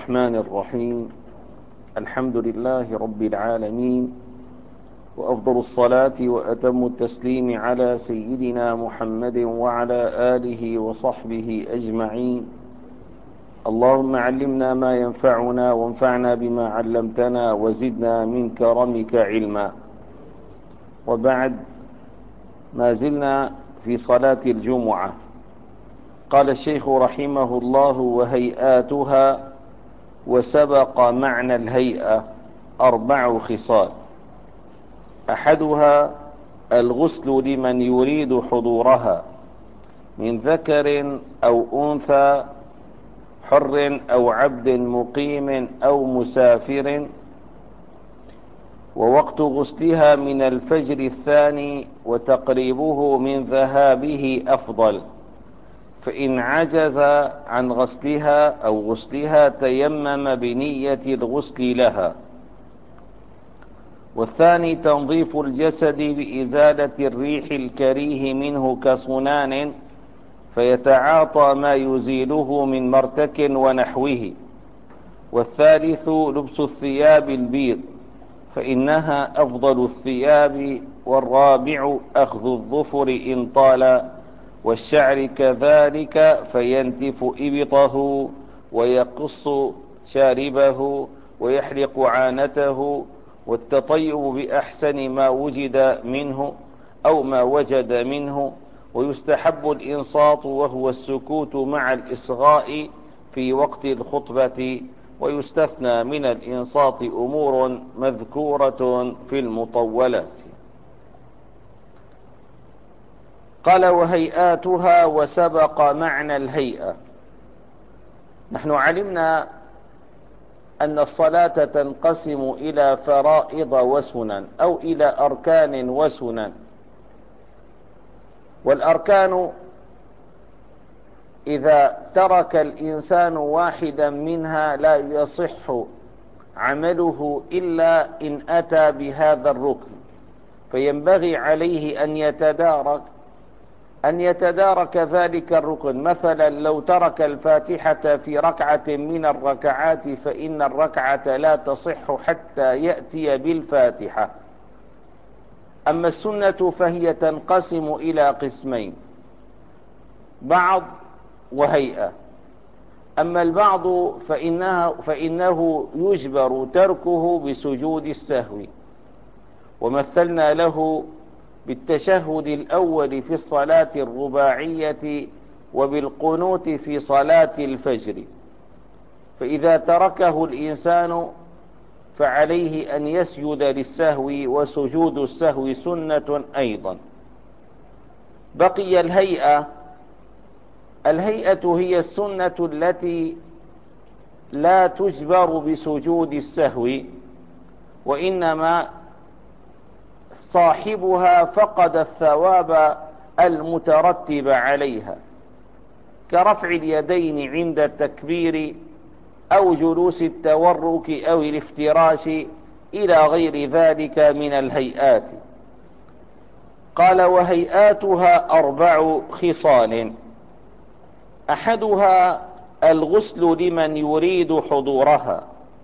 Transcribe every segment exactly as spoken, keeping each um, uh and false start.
الرحمن الرحيم. الحمد لله رب العالمين، وأفضل الصلاة وأتم التسليم على سيدنا محمد وعلى آله وصحبه أجمعين. اللهم علمنا ما ينفعنا وانفعنا بما علمتنا وزدنا من كرمك علما. وبعد، ما زلنا في صلاة الجمعة. قال الشيخ رحمه الله: وهيئاتها، وسبق معنى الهيئة أربع خصال. أحدها الغسل لمن يريد حضورها من ذكر أو أنثى، حر أو عبد، مقيم أو مسافر، ووقت غسلها من الفجر الثاني، وتقريبه من ذهابه أفضل، فإن عجز عن غسلها أو غسلها تيمم بنية الغسل لها. والثاني تنظيف الجسد بإزالة الريح الكريه منه كصنان، فيتعاطى ما يزيله من مرتك ونحوه. والثالث لبس الثياب البيض، فإنها أفضل الثياب. والرابع أخذ الظفر إن طال، والشعر كذلك، فينتف إبطه ويقص شاربه ويحلق عانته. والتطيب بأحسن ما وجد منه أو ما وجد منه. ويستحب الإنصات، وهو السكوت مع الإصغاء في وقت الخطبة. ويستثنى من الإنصات أمور مذكورة في المطولات. قال: وهيئاتها، وسبق معنى الهيئة. نحن علمنا أن الصلاة تنقسم إلى فرائض وسنن، أو إلى أركان وسنن. والأركان إذا ترك الإنسان واحدا منها لا يصح عمله إلا إن أتى بهذا الركن، فينبغي عليه أن يتدارك أن يتدارك ذلك الركن. مثلا لو ترك الفاتحة في ركعة من الركعات، فإن الركعة لا تصح حتى يأتي بالفاتحة. أما السنة فهي تنقسم إلى قسمين: بعض وهيئة. أما البعض فإنها فإنه يجبر تركه بسجود السهو، ومثلنا له بالتشهد الأول في الصلاة الرباعية، وبالقنوت في صلاة الفجر. فإذا تركه الإنسان فعليه أن يسجد للسهو، وسجود السهو سنة أيضا. بقي الهيئة. الهيئة هي السنة التي لا تجبر بسجود السهو، وإنما صاحبها فقد الثواب المترتب عليها، كرفع اليدين عند التكبير، أو جلوس التورك، أو الافتراش، إلى غير ذلك من الهيئات. قال: وهيئاتها أربع خصال. أحدها الغسل لمن يريد حضورها.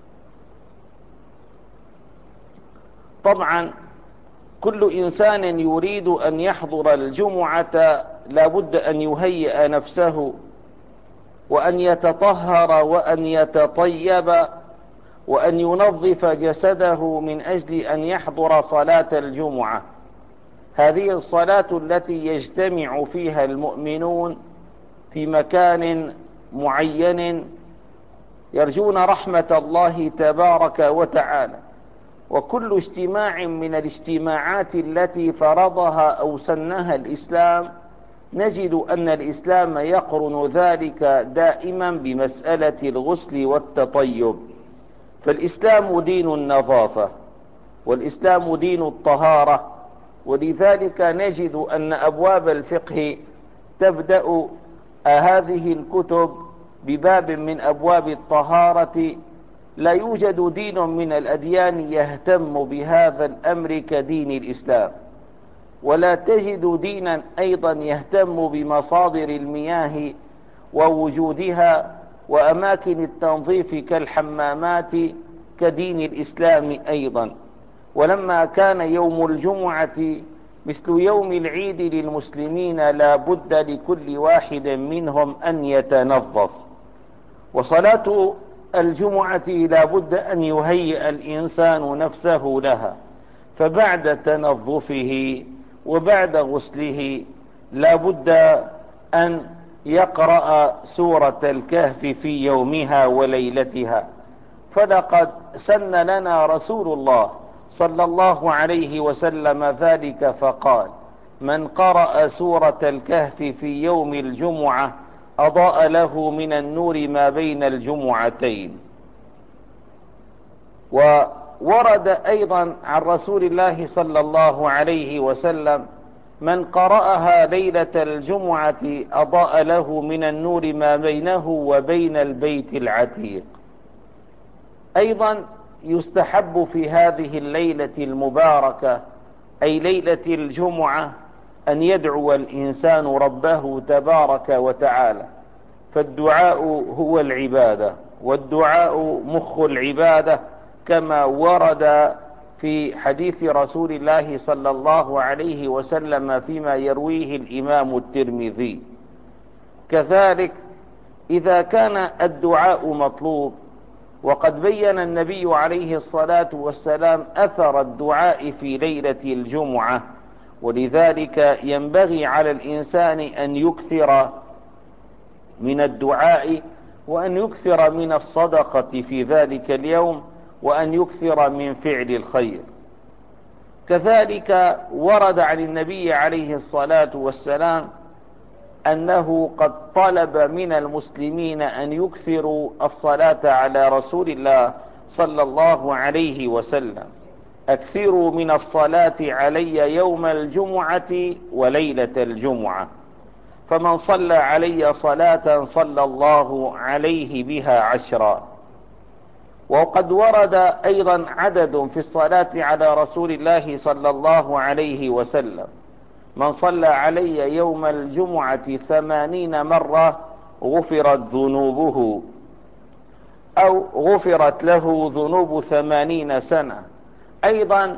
طبعا كل إنسان يريد أن يحضر الجمعة لابد أن يهيئ نفسه، وأن يتطهر، وأن يتطيب، وأن ينظف جسده من أجل أن يحضر صلاة الجمعة. هذه الصلاة التي يجتمع فيها المؤمنون في مكان معين يرجون رحمة الله تبارك وتعالى. وكل اجتماع من الاجتماعات التي فرضها أو سنها الإسلام، نجد أن الإسلام يقرن ذلك دائما بمسألة الغسل والتطيب. فالإسلام دين النظافة، والإسلام دين الطهارة. ولذلك نجد أن أبواب الفقه تبدأ هذه الكتب بباب من أبواب الطهارة. لا يوجد دين من الأديان يهتم بهذا الأمر كدين الإسلام، ولا تجد دينا أيضا يهتم بمصادر المياه ووجودها وأماكن التنظيف كالحمامات كدين الإسلام أيضا. ولما كان يوم الجمعة مثل يوم العيد للمسلمين لا بد لكل واحد منهم أن يتنظف، وصلاة الجمعة لا بد أن يهيئ الإنسان نفسه لها، فبعد تنظفه وبعد غسله لا بد أن يقرأ سورة الكهف في يومها وليلتها. فلقد سن لنا رسول الله صلى الله عليه وسلم ذلك فقال: من قرأ سورة الكهف في يوم الجمعة أضاء له من النور ما بين الجمعتين. وورد أيضا عن رسول الله صلى الله عليه وسلم: من قرأها ليلة الجمعة أضاء له من النور ما بينه وبين البيت العتيق. أيضا يستحب في هذه الليلة المباركة أي ليلة الجمعة أن يدعو الإنسان ربه تبارك وتعالى، فالدعاء هو العبادة، والدعاء مخ العبادة، كما ورد في حديث رسول الله صلى الله عليه وسلم فيما يرويه الإمام الترمذي. كذلك إذا كان الدعاء مطلوب، وقد بين النبي عليه الصلاة والسلام أثر الدعاء في ليلة الجمعة، ولذلك ينبغي على الإنسان أن يكثر من الدعاء، وأن يكثر من الصدقة في ذلك اليوم، وأن يكثر من فعل الخير. كذلك ورد عن النبي عليه الصلاة والسلام أنه قد طلب من المسلمين أن يكثروا الصلاة على رسول الله صلى الله عليه وسلم: أكثروا من الصلاة علي يوم الجمعة وليلة الجمعة، فمن صلى علي صلاة صلى الله عليه بها عشرا. وقد ورد أيضا عدد في الصلاة على رسول الله صلى الله عليه وسلم: من صلى علي يوم الجمعة ثمانين مرة غفرت ذنوبه، أو غفرت له ذنوب ثمانين سنة. أيضا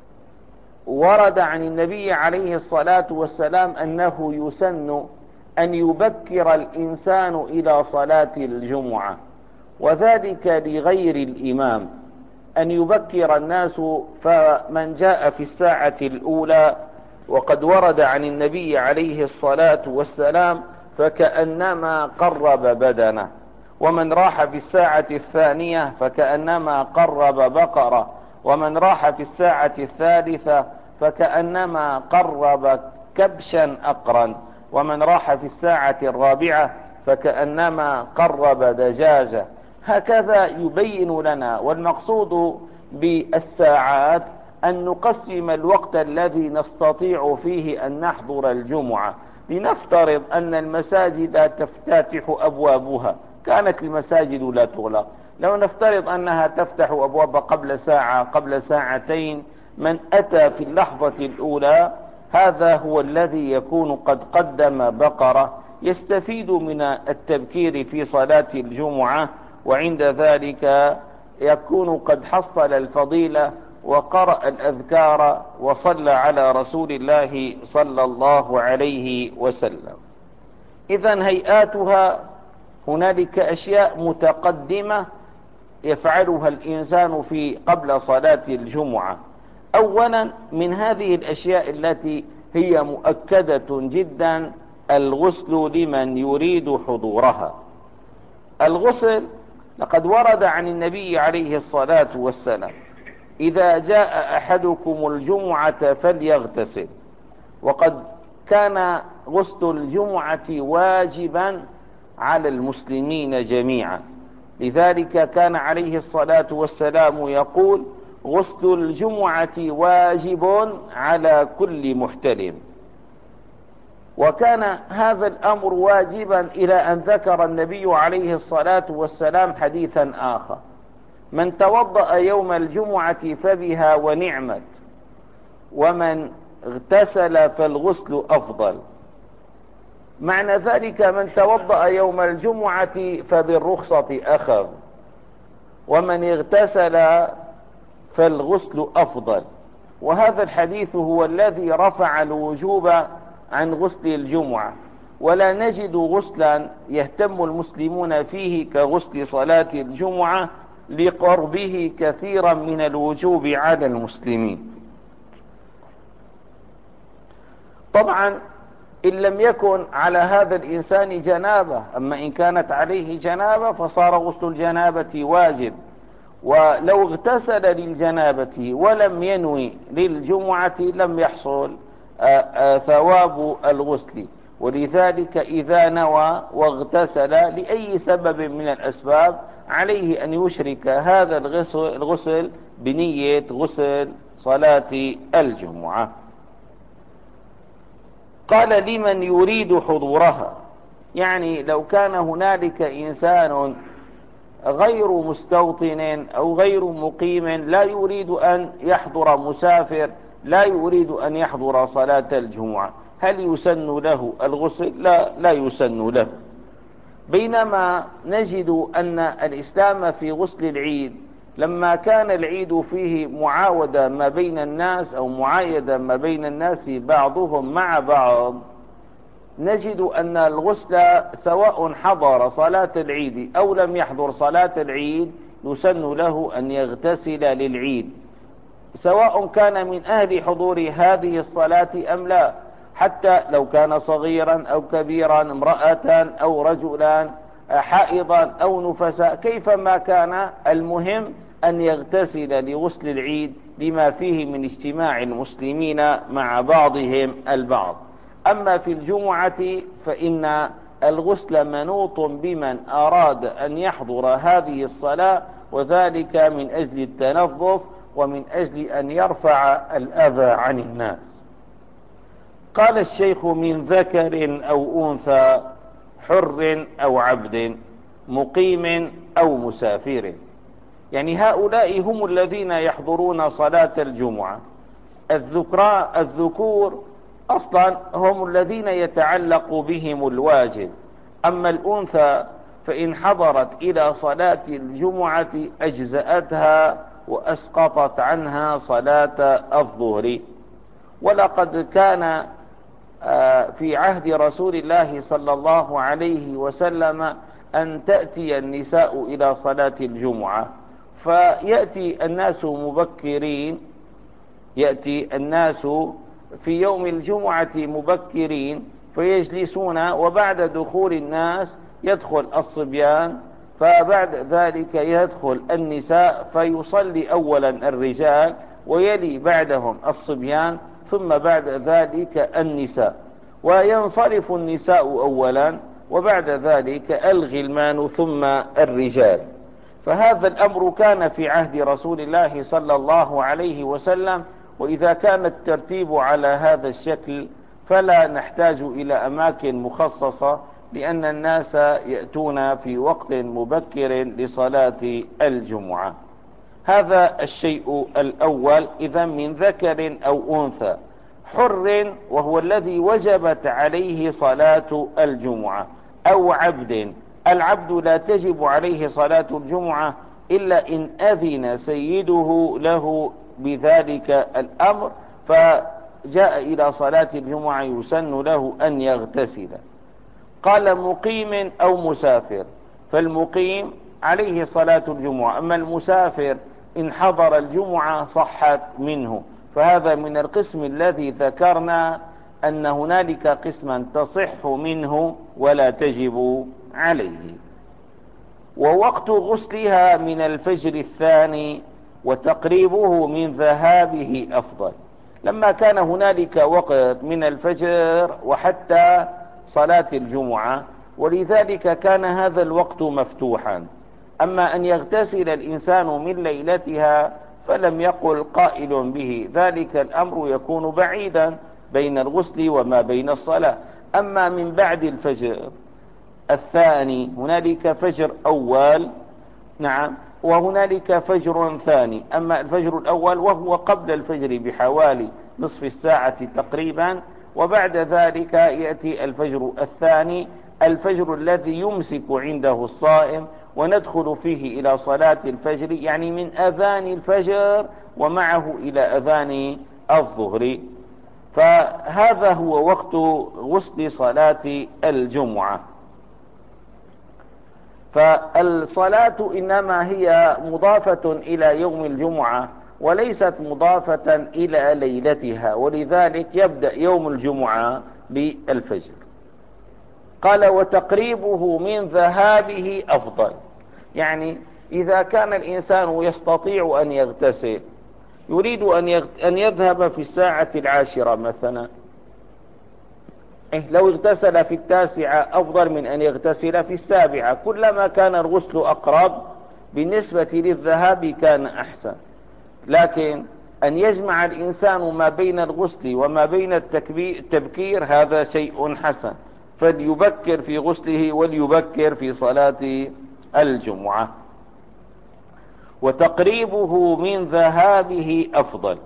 ورد عن النبي عليه الصلاة والسلام أنه يسن أن يبكر الإنسان إلى صلاة الجمعة، وذلك لغير الإمام، أن يبكر الناس، فمن جاء في الساعة الأولى وقد ورد عن النبي عليه الصلاة والسلام فكأنما قرب بدنه، ومن راح في الساعة الثانية فكأنما قرب بقرة، ومن راح في الساعة الثالثة فكأنما قرب كبشا أقرا، ومن راح في الساعة الرابعة فكأنما قرب دجاجة. هكذا يبين لنا. والمقصود بالساعات أن نقسم الوقت الذي نستطيع فيه أن نحضر الجمعة. لنفترض أن المساجد تفتتح أبوابها، كانت المساجد لا تغلق، لو نفترض أنها تفتح أبواب قبل ساعة قبل ساعتين، من أتى في اللحظة الأولى هذا هو الذي يكون قد قدم بقرة، يستفيد من التبكير في صلاة الجمعة، وعند ذلك يكون قد حصل الفضيلة وقرأ الأذكار وصلى على رسول الله صلى الله عليه وسلم. إذن هيئاتها هنالك أشياء متقدمة يفعلها الإنسان في قبل صلاة الجمعة. أولا من هذه الأشياء التي هي مؤكدة جدا الغسل لمن يريد حضورها. الغسل لقد ورد عن النبي عليه الصلاة والسلام: إذا جاء أحدكم الجمعة فليغتسل. وقد كان غسل الجمعة واجبا على المسلمين جميعا، لذلك كان عليه الصلاة والسلام يقول: غسل الجمعة واجب على كل محتلم. وكان هذا الأمر واجبا إلى أن ذكر النبي عليه الصلاة والسلام حديثا آخر: من توضأ يوم الجمعة فبها ونعمت، ومن اغتسل فالغسل أفضل. معنى ذلك من توضأ يوم الجمعة فبالرخصة أخذ، ومن اغتسل فالغسل أفضل. وهذا الحديث هو الذي رفع الوجوب عن غسل الجمعة، ولا نجد غسلا يهتم المسلمون فيه كغسل صلاة الجمعة لقربه كثيرا من الوجوب على المسلمين. طبعا إن لم يكن على هذا الإنسان جنابة، أما إن كانت عليه جنابة فصار غسل الجنابة واجب. ولو اغتسل للجنابة ولم ينوي للجمعة لم يحصل ثواب الغسل. ولذلك إذا نوى واغتسل لأي سبب من الأسباب عليه أن يشرك هذا الغسل, الغسل بنية غسل صلاة الجمعة. قال لمن يريد حضورها، يعني لو كان هنالك إنسان غير مستوطن أو غير مقيم لا يريد أن يحضر، مسافر لا يريد أن يحضر صلاة الجمعة، هل يسن له الغسل؟ لا لا يسن له. بينما نجد أن الإسلام في غسل العيد لما كان العيد فيه معاودة ما بين الناس أو معايدة ما بين الناس بعضهم مع بعض، نجد أن الغسل سواء حضر صلاة العيد أو لم يحضر صلاة العيد يسن له أن يغتسل للعيد، سواء كان من أهل حضور هذه الصلاة أم لا، حتى لو كان صغيرا أو كبيرا، امرأة أو رجلا، حائضا أو نفساء، كيفما كان المهم أن يغتسل لغسل العيد لما فيه من اجتماع المسلمين مع بعضهم البعض. أما في الجمعة فإن الغسل منوط بمن أراد أن يحضر هذه الصلاة، وذلك من أجل التنظف ومن أجل أن يرفع الأذى عن الناس. قال الشيخ: من ذكر أو أنثى، حر أو عبد، مقيم أو مسافر. يعني هؤلاء هم الذين يحضرون صلاة الجمعة. الذكراء الذكور أصلا هم الذين يتعلق بهم الواجب، أما الأنثى فإن حضرت إلى صلاة الجمعة أجزأتها وأسقطت عنها صلاة الظهر. ولقد كان في عهد رسول الله صلى الله عليه وسلم أن تأتي النساء إلى صلاة الجمعة، فيأتي الناس مبكرين، يأتي الناس في يوم الجمعة مبكرين فيجلسون، وبعد دخول الناس يدخل الصبيان، فبعد ذلك يدخل النساء، فيصلي أولا الرجال ويلي بعدهم الصبيان، ثم بعد ذلك النساء، وينصرف النساء أولا وبعد ذلك الغلمان ثم الرجال. فهذا الأمر كان في عهد رسول الله صلى الله عليه وسلم. وإذا كان الترتيب على هذا الشكل فلا نحتاج إلى أماكن مخصصة، لأن الناس يأتون في وقت مبكر لصلاة الجمعة. هذا الشيء الأول. إذا من ذكر أو أنثى. حر وهو الذي وجبت عليه صلاة الجمعة، أو عبد. العبد لا تجب عليه صلاة الجمعة إلا إن أذن سيده له بذلك الأمر فجاء إلى صلاة الجمعة يسن له أن يغتسل. قال: مقيم أو مسافر. فالمقيم عليه صلاة الجمعة، أما المسافر إن حضر الجمعة صحت منه. فهذا من القسم الذي ذكرنا أن هنالك قسما تصح منه ولا تجب عليه. ووقت غسلها من الفجر الثاني، وتقريبه من ذهابه أفضل. لما كان هنالك وقت من الفجر وحتى صلاة الجمعة، ولذلك كان هذا الوقت مفتوحا. أما أن يغتسل الإنسان من ليلتها فلم يقل قائل به، ذلك الأمر يكون بعيدا بين الغسل وما بين الصلاة. أما من بعد الفجر الثاني، هنالك فجر أول، نعم، وهنالك فجر ثاني. أما الفجر الأول وهو قبل الفجر بحوالي نصف الساعة تقريبا، وبعد ذلك يأتي الفجر الثاني، الفجر الذي يمسك عنده الصائم، وندخل فيه إلى صلاة الفجر، يعني من أذان الفجر ومعه إلى أذان الظهر. فهذا هو وقت غسل صلاة الجمعة. فالصلاة إنما هي مضافة إلى يوم الجمعة وليست مضافة إلى ليلتها، ولذلك يبدأ يوم الجمعة بالفجر. قال وتقريبه من ذهابه أفضل، يعني إذا كان الإنسان يستطيع أن يغتسل، يريد أن يذهب في الساعة العاشرة مثلا، إيه لو اغتسل في التاسعة أفضل من أن يغتسل في السابعة، كلما كان الغسل أقرب بالنسبة للذهاب كان أحسن. لكن أن يجمع الإنسان ما بين الغسل وما بين التبكير هذا شيء حسن، فليبكر في غسله وليبكر في صلاة الجمعة. وتقريبه من ذهابه أفضل.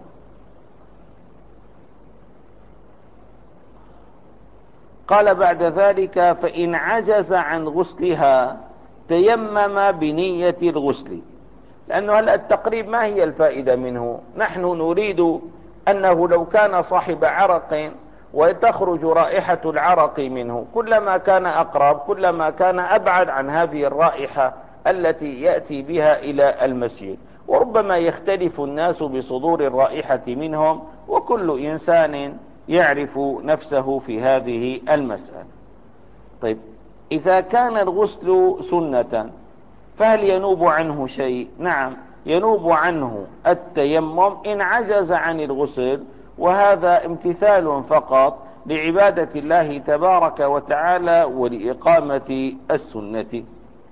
قال بعد ذلك فإن عجز عن غسلها تيمم بنية الغسل، لأنه هل التقريب ما هي الفائدة منه؟ نحن نريد أنه لو كان صاحب عرق وتخرج رائحة العرق منه، كلما كان أقرب كلما كان أبعد عن هذه الرائحة التي يأتي بها إلى المسجد. وربما يختلف الناس بصدور الرائحة منهم، وكل إنسان يعرف نفسه في هذه المسألة. طيب، إذا كان الغسل سنة فهل ينوب عنه شيء؟ نعم، ينوب عنه التيمم إن عجز عن الغسل، وهذا امتثال فقط لعبادة الله تبارك وتعالى ولإقامة السنة.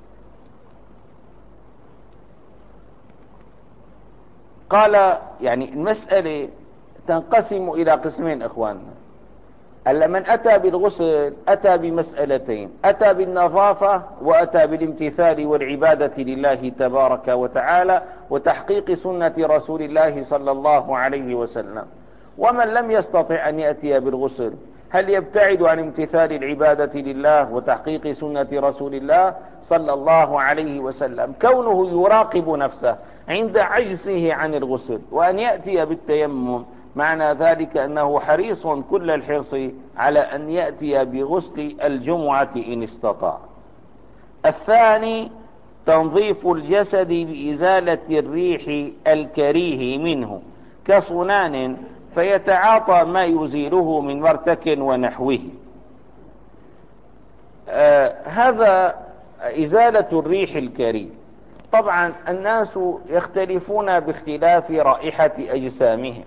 قال يعني المسألة تنقسم إلى قسمين إخواننا. ألا من أتى بالغسل أتى بمسألتين، أتى بالنظافة وأتى بالامتثال والعبادة لله تبارك وتعالى وتحقيق سنة رسول الله صلى الله عليه وسلم. ومن لم يستطع أن يأتي بالغسل، هل يبتعد عن امتثال العبادة لله وتحقيق سنة رسول الله صلى الله عليه وسلم؟ كونه يراقب نفسه عند عجزه عن الغسل وأن يأتي بالتيمم، معنى ذلك أنه حريص كل الحرص على أن يأتي بغسل الجمعة إن استطاع. الثاني تنظيف الجسد بإزالة الريح الكريه منه كصنان، فيتعاطى ما يزيله من مرتك ونحوه. آه هذا إزالة الريح الكريه. طبعا الناس يختلفون باختلاف رائحة أجسامهم،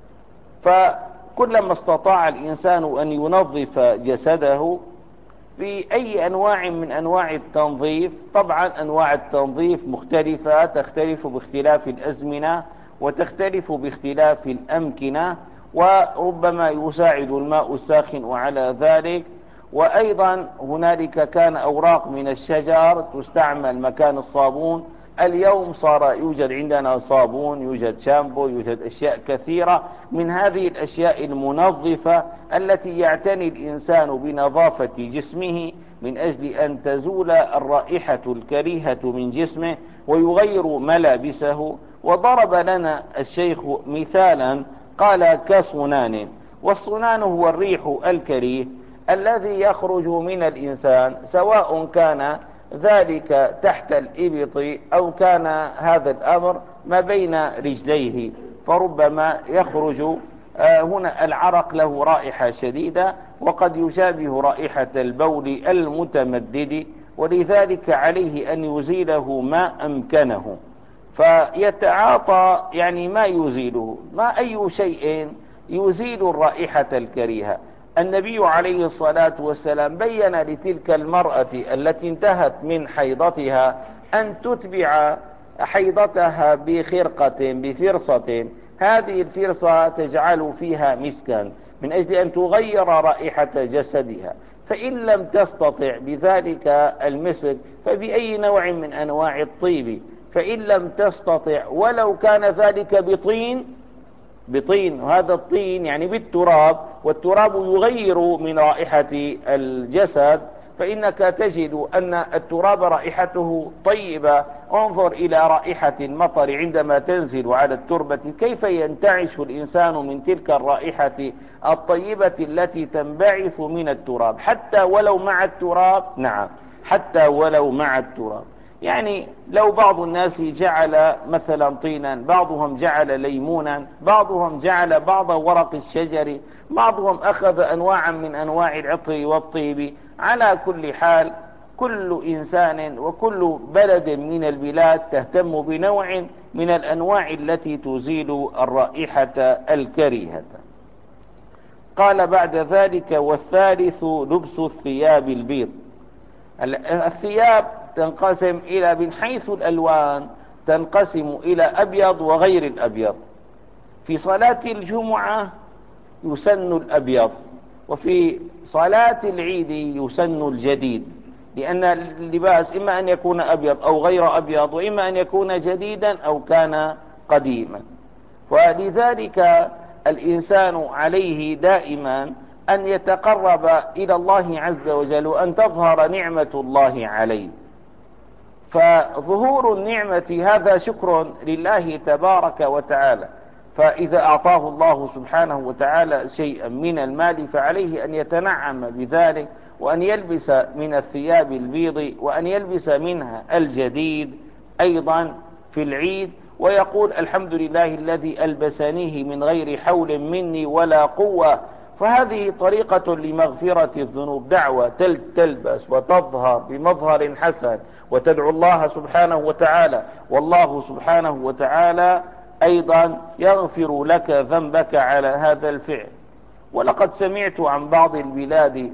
فكلما استطاع الإنسان أن ينظف جسده بأي أنواع من أنواع التنظيف. طبعا أنواع التنظيف مختلفة، تختلف باختلاف الأزمنة وتختلف باختلاف الأمكنة، وربما يساعد الماء الساخن على ذلك. وأيضا هنالك كان أوراق من الشجر تستعمل مكان الصابون. اليوم صار يوجد عندنا صابون، يوجد شامبو، يوجد أشياء كثيرة من هذه الأشياء المنظفة التي يعتني الإنسان بنظافة جسمه من أجل أن تزول الرائحة الكريهة من جسمه ويغير ملابسه. وضرب لنا الشيخ مثالا قال كصنان، والصنان هو الريح الكريه الذي يخرج من الإنسان، سواء كان ذلك تحت الإبط أو كان هذا الأمر ما بين رجليه، فربما يخرج هنا العرق له رائحة شديدة وقد يشابه رائحة البول المتمدد، ولذلك عليه أن يزيله ما أمكنه، فيتعاطى يعني ما يزيله. ما أي شيء يزيل الرائحة الكريهة؟ النبي عليه الصلاة والسلام بين لتلك المرأة التي انتهت من حيضتها أن تتبع حيضتها بخرقة بفرصة، هذه الفرصة تجعل فيها مسكا من أجل أن تغير رائحة جسدها. فإن لم تستطع بذلك المسك فبأي نوع من أنواع الطيب، فإن لم تستطع ولو كان ذلك بطين بطين، وهذا الطين يعني بالتراب، والتراب يغير من رائحة الجسد، فإنك تجد أن التراب رائحته طيبة. انظر إلى رائحة المطر عندما تنزل على التربة كيف ينتعش الإنسان من تلك الرائحة الطيبة التي تنبعث من التراب، حتى ولو مع التراب. نعم، حتى ولو مع التراب. يعني لو بعض الناس جعل مثلا طينا، بعضهم جعل ليمونا، بعضهم جعل بعض ورق الشجر، بعضهم أخذ أنواعا من أنواع العطر والطيب. على كل حال كل إنسان وكل بلد من البلاد تهتم بنوع من الأنواع التي تزيل الرائحة الكريهة. قال بعد ذلك: والثالث لبس الثياب البيض. الثياب تنقسم إلى، من حيث الألوان تنقسم إلى أبيض وغير الأبيض. في صلاة الجمعة يسن الأبيض، وفي صلاة العيد يسن الجديد، لأن اللباس إما أن يكون أبيض أو غير أبيض، وإما أن يكون جديدا أو كان قديما. ولذلك الإنسان عليه دائما أن يتقرب إلى الله عز وجل وأن تظهر نعمة الله عليه. فظهور النعمة هذا شكر لله تبارك وتعالى، فإذا أعطاه الله سبحانه وتعالى شيئا من المال فعليه أن يتنعم بذلك، وأن يلبس من الثياب البيض، وأن يلبس منها الجديد أيضا في العيد، ويقول: الحمد لله الذي ألبسنيه من غير حول مني ولا قوة. فهذه طريقة لمغفرة الذنوب، دعوة تلبس وتظهر بمظهر حسن وتدعو الله سبحانه وتعالى، والله سبحانه وتعالى أيضا يغفر لك ذنبك على هذا الفعل. ولقد سمعت عن بعض البلاد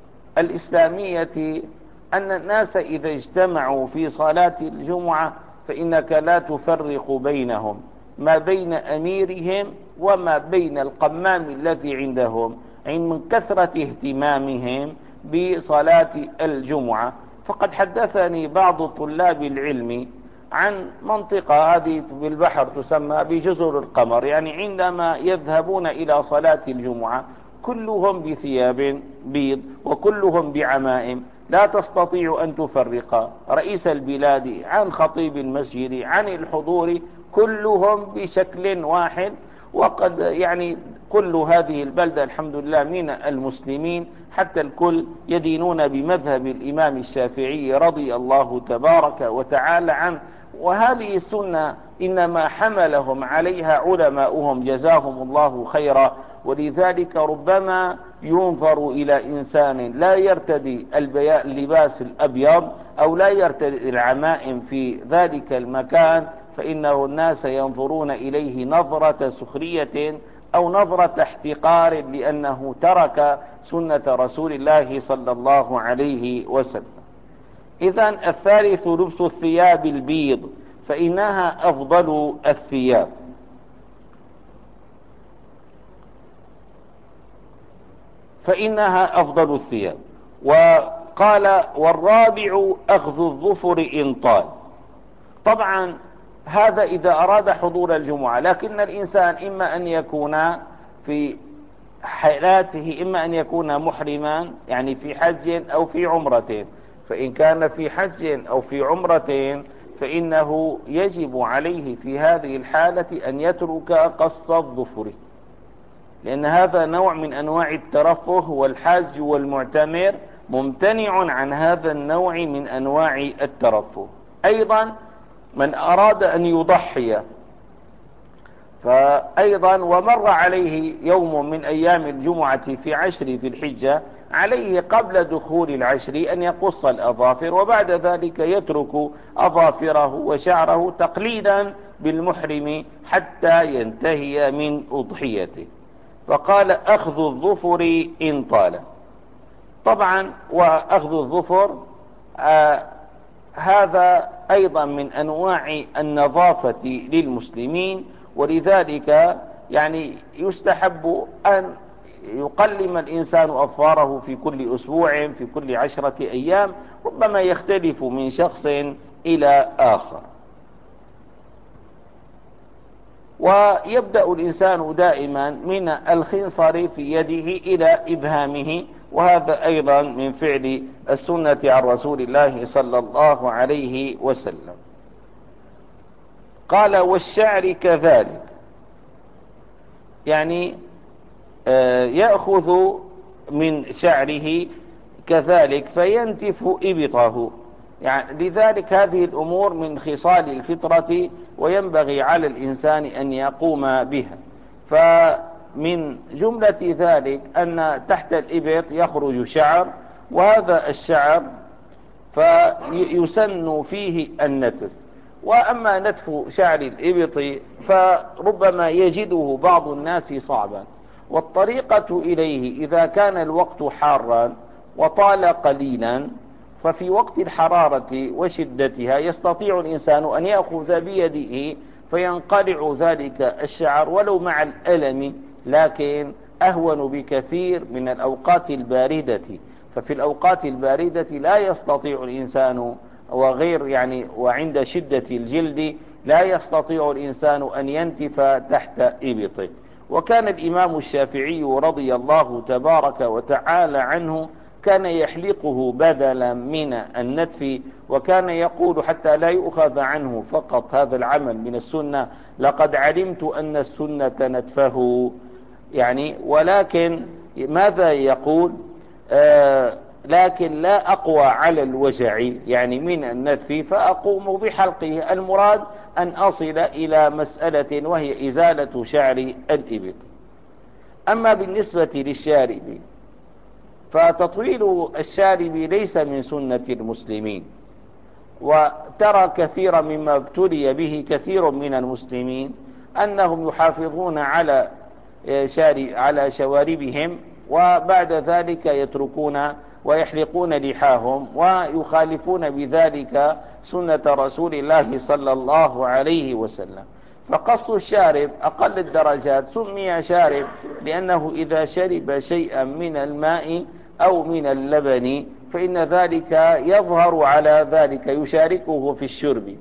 الإسلامية أن الناس إذا اجتمعوا في صلاة الجمعة فإنك لا تفرق بينهم، ما بين أميرهم وما بين القمام الذي عندهم، من كثرة اهتمامهم بصلاة الجمعة. فقد حدثني بعض طلاب العلم عن منطقة هذه بالبحر تسمى بجزر القمر، يعني عندما يذهبون إلى صلاة الجمعة كلهم بثياب بيض وكلهم بعمائم، لا تستطيع أن تفرق رئيس البلاد عن خطيب المسجد عن الحضور، كلهم بشكل واحد. وقد يعني كل هذه البلدة الحمد لله من المسلمين، حتى الكل يدينون بمذهب الإمام الشافعي رضي الله تبارك وتعالى عنه. وهذه السنة إنما حملهم عليها علماؤهم جزاهم الله خيرا. ولذلك ربما ينظر إلى إنسان لا يرتدي اللباس الأبيض أو لا يرتدي العمائم في ذلك المكان، فإنه الناس ينظرون إليه نظرة سخرية أو نظرة احتقار، لأنه ترك سنة رسول الله صلى الله عليه وسلم. إذن الثالث لبس الثياب البيض، فإنها أفضل الثياب. فإنها أفضل الثياب. وقال: والرابع أخذ الظفر إن طال. طبعا هذا إذا أراد حضور الجمعة، لكن الإنسان إما أن يكون في حالاته، إما أن يكون محرما يعني في حج أو في عمرة، فإن كان في حج أو في عمرة فإنه يجب عليه في هذه الحالة أن يترك قص الظفر، لأن هذا نوع من أنواع الترفه، والحاج والمعتمر ممتنع عن هذا النوع من أنواع الترفه. أيضا من أراد أن يضحي فأيضا ومر عليه يوم من أيام الجمعة في عشر في الحجة، عليه قبل دخول العشر أن يقص الأظافر، وبعد ذلك يترك أظافره وشعره تقليدا بالمحرم حتى ينتهي من أضحيته. فقال: أخذ الظفر إن طال. طبعا وأخذ الظفر آه هذا أيضا من أنواع النظافة للمسلمين، ولذلك يعني يستحب أن يقلم الإنسان أظفاره في كل أسبوع، في كل عشرة أيام، ربما يختلف من شخص إلى آخر. ويبدأ الإنسان دائما من الخنصر في يده إلى إبهامه، وهذا أيضا من فعل السنة عن رسول الله صلى الله عليه وسلم. قال والشعر كذلك، يعني يأخذ من شعره كذلك فينتف إبطه، يعني لذلك هذه الأمور من خصال الفطرة وينبغي على الإنسان أن يقوم بها. فمن جملة ذلك أن تحت الإبط يخرج شعر، وهذا الشعر فيسن فيه النتف. وأما نتف شعر الإبط فربما يجده بعض الناس صعبا، والطريقة إليه إذا كان الوقت حارا وطال قليلا، ففي وقت الحرارة وشدتها يستطيع الإنسان أن يأخذ بيده فينقلع ذلك الشعر ولو مع الألم، لكن أهون بكثير من الأوقات الباردة. ففي الأوقات الباردة لا يستطيع الإنسان، وغير يعني وعند شدة الجلد لا يستطيع الإنسان أن ينتف تحت إبطه. وكان الإمام الشافعي رضي الله تبارك وتعالى عنه كان يحلقه بدلا من النتف، وكان يقول حتى لا يؤخذ عنه فقط هذا العمل من السنة: لقد علمت أن السنة نتفه، يعني ولكن ماذا يقول؟ آه لكن لا أقوى على الوجع يعني من النتف فأقوم بحلقه. المراد أن أصل إلى مسألة وهي إزالة شعر الإبط. أما بالنسبة للشارب فتطويل الشارب ليس من سنة المسلمين، وترى كثيرا مما ابتلي به كثير من المسلمين أنهم يحافظون على على شواربهم، وبعد ذلك يتركون ويحلقون لحاهم ويخالفون بذلك سنة رسول الله صلى الله عليه وسلم. فقص الشارب أقل الدرجات سمي شارب لأنه إذا شرب شيئا من الماء أو من اللبن فإن ذلك يظهر على ذلك، يشاركه في الشرب.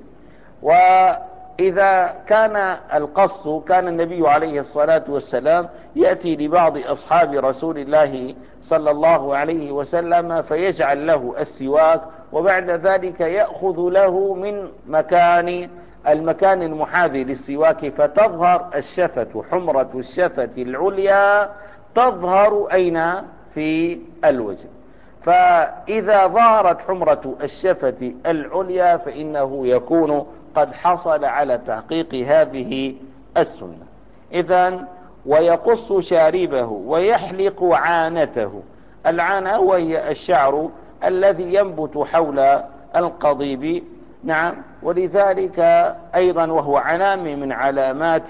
وإذا كان القص، كان النبي عليه الصلاة والسلام يأتي لبعض أصحاب رسول الله صلى الله عليه وسلم فيجعل له السواك، وبعد ذلك يأخذ له من مكان المكان المحاذي للسواك فتظهر الشفة، حمرة الشفة العليا تظهر أين؟ في الوجه. فإذا ظهرت حمرة الشفة العليا فإنه يكون قد حصل على تحقيق هذه السنة. إذن ويقص شاربه ويحلق عانته. العانة وهي الشعر الذي ينبت حول القضيب، نعم، ولذلك أيضا وهو علامة من علامات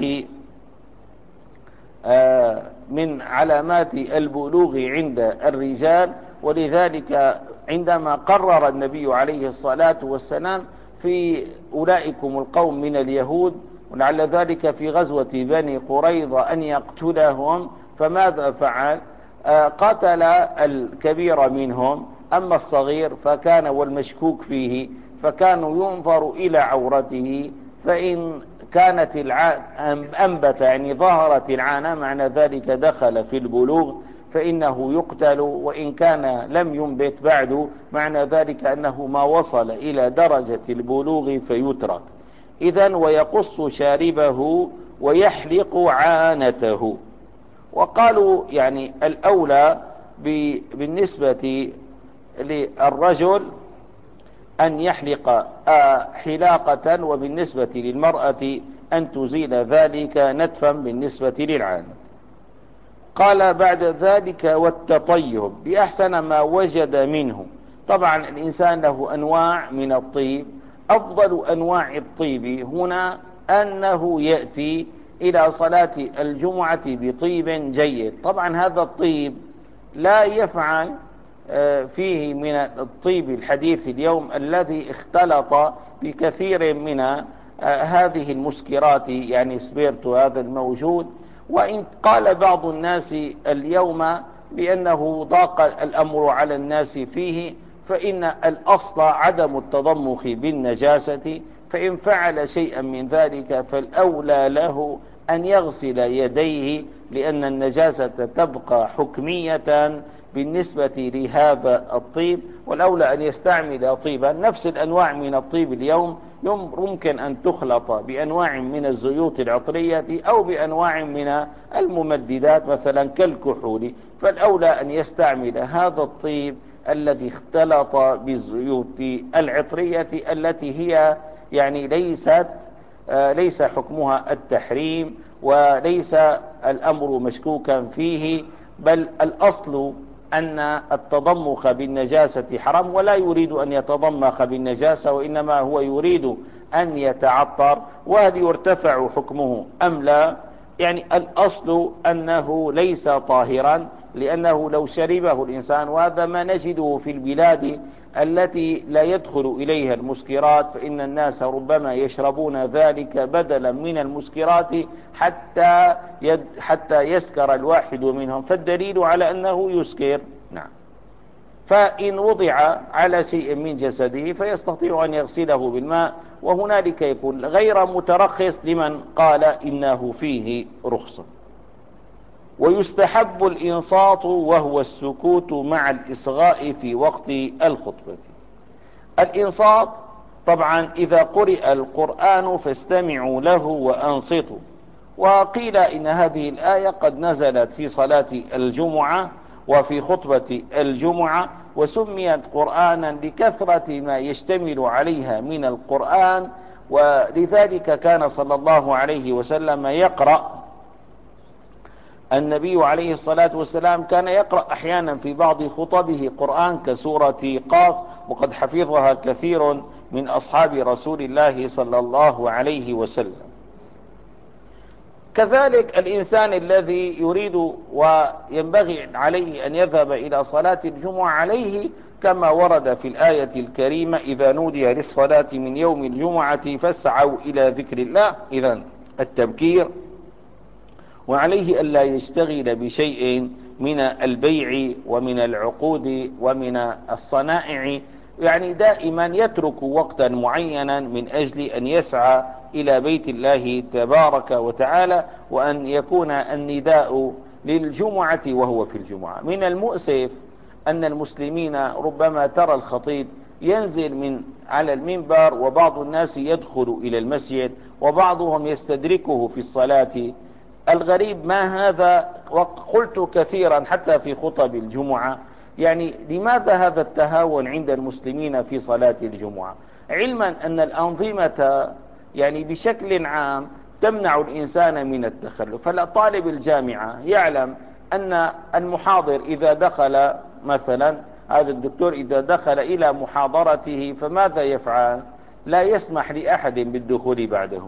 آه من علامات البلوغ عند الرجال. ولذلك عندما قرر النبي عليه الصلاة والسلام في أولئكم القوم من اليهود، ولعل ذلك في غزوة بني قريظة، أن يقتلهم، فماذا فعل؟ آه قتل الكبير منهم، أما الصغير فكان والمشكوك فيه فكانوا ينظر إلى عورته، فإن كانت العانة أنبت يعني ظهرت العانة معنى ذلك دخل في البلوغ فإنه يقتل، وإن كان لم ينبت بعد معنى ذلك أنه ما وصل إلى درجة البلوغ فيترك. إذن ويقص شاربه ويحلق عانته. وقالوا يعني الأولى بالنسبة للرجل أن يحلق حلاقة، وبالنسبة للمرأة أن تزيل ذلك نتفا بالنسبة للعانة. قال بعد ذلك والتطيب بأحسن ما وجد منه. طبعا الإنسان له أنواع من الطيب، أفضل أنواع الطيب هنا أنه يأتي إلى صلاة الجمعة بطيب جيد. طبعا هذا الطيب لا يفعل فيه من الطيب الحديث اليوم الذي اختلط بكثير من هذه المسكرات، يعني سبيرتو هذا الموجود. وإن قال بعض الناس اليوم بأنه ضاق الأمر على الناس فيه، فإن الأصل عدم التضمخ بالنجاسة، فإن فعل شيئا من ذلك فالأولى له أن يغسل يديه، لأن النجاسة تبقى حكمية بالنسبة لهذا الطيب، والأولى أن يستعمل طيبا. نفس الأنواع من الطيب اليوم يمكن أن تخلط بأنواع من الزيوت العطرية أو بأنواع من الممددات مثلا كالكحول، فالأولى أن يستعمل هذا الطيب الذي اختلط بالزيوت العطرية التي هي يعني ليست آه ليس حكمها التحريم، وليس الأمر مشكوكا فيه، بل الأصل أن التضمخ بالنجاسة حرام، ولا يريد أن يتضمخ بالنجاسة، وإنما هو يريد أن يتعطر، وهل يرتفع حكمه أم لا؟ يعني الأصل أنه ليس طاهرا، لأنه لو شربه الإنسان، وهذا ما نجده في البلاد التي لا يدخل إليها المسكرات، فإن الناس ربما يشربون ذلك بدلا من المسكرات حتى يد حتى يسكر الواحد منهم، فالدليل على أنه يسكر. نعم. فإن وضع على شيء من جسده فيستطيع أن يغسله بالماء، وهنالك يكون غير مترخص لمن قال إنه فيه رخصة. ويستحب الإنصات وهو السكوت مع الإصغاء في وقت الخطبة. الإنصات طبعا إذا قرئ القرآن فاستمعوا له وأنصتوا، وقيل إن هذه الآية قد نزلت في صلاة الجمعة وفي خطبة الجمعة، وسميت قرآنا لكثرة ما يشتمل عليها من القرآن، ولذلك كان صلى الله عليه وسلم يقرأ النبي عليه الصلاة والسلام كان يقرأ أحيانا في بعض خطبه قرآن كسورة قاف، وقد حفظها كثير من أصحاب رسول الله صلى الله عليه وسلم. كذلك الإنسان الذي يريد وينبغي عليه أن يذهب إلى صلاة الجمعة، عليه كما ورد في الآية الكريمة: إذا نودي للصلاة من يوم الجمعة فاسعوا إلى ذكر الله. إذن التبكير، وعليه ألا يشتغل بشيء من البيع ومن العقود ومن الصنائع، يعني دائما يترك وقتا معينا من أجل أن يسعى إلى بيت الله تبارك وتعالى، وأن يكون النداء للجمعة وهو في الجمعة. من المؤسف أن المسلمين ربما ترى الخطيب ينزل من على المنبر، وبعض الناس يدخل إلى المسجد، وبعضهم يستدركه في الصلاة. الغريب ما هذا، وقلت كثيرا حتى في خطب الجمعة، يعني لماذا هذا التهاون عند المسلمين في صلاة الجمعة، علما أن الأنظمة يعني بشكل عام تمنع الإنسان من التخلف. فلا طالب الجامعة يعلم أن المحاضر إذا دخل مثلا، هذا الدكتور إذا دخل إلى محاضرته فماذا يفعل؟ لا يسمح لأحد بالدخول بعده.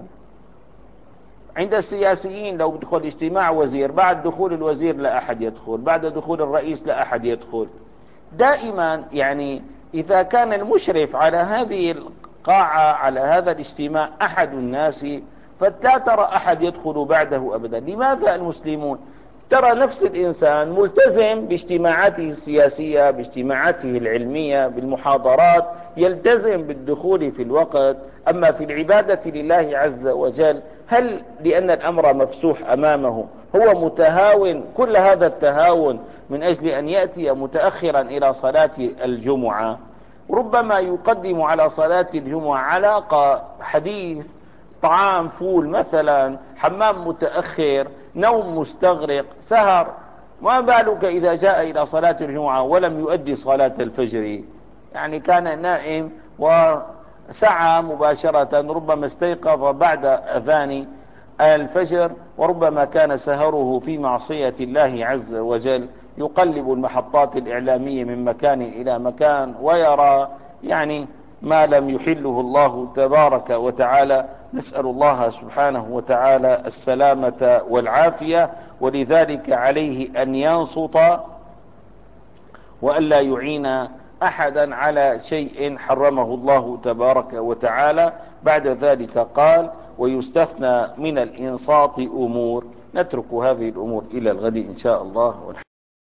عند السياسيين لو بدخل اجتماع وزير، بعد دخول الوزير لا أحد يدخل، بعد دخول الرئيس لا أحد يدخل. دائما يعني إذا كان المشرف على هذه القاعة على هذا الاجتماع أحد الناس، فلا ترى أحد يدخل بعده أبدا. لماذا المسلمون ترى نفس الإنسان ملتزم باجتماعاته السياسية، باجتماعاته العلمية، بالمحاضرات، يلتزم بالدخول في الوقت، أما في العبادة لله عز وجل هل لأن الأمر مفسوح أمامه هو متهاون كل هذا التهاون من أجل أن يأتي متأخرا إلى صلاة الجمعة؟ ربما يقدم على صلاة الجمعة علاقة، حديث، طعام، فول مثلا، حمام متأخر، نوم مستغرق، سهر. ما بالك إذا جاء إلى صلاة الجمعة ولم يؤدي صلاة الفجر؟ يعني كان نائم وسعى مباشرة، ربما استيقظ بعد أذان الفجر، وربما كان سهره في معصية الله عز وجل، يقلب المحطات الإعلامية من مكان إلى مكان ويرى يعني ما لم يحله الله تبارك وتعالى. نسأل الله سبحانه وتعالى السلامة والعافية، ولذلك عليه أن ينصت وأن لا يعين أحدا على شيء حرمه الله تبارك وتعالى. بعد ذلك قال: ويستثنى من الإنصات أمور. نترك هذه الأمور إلى الغد إن شاء الله. والحمد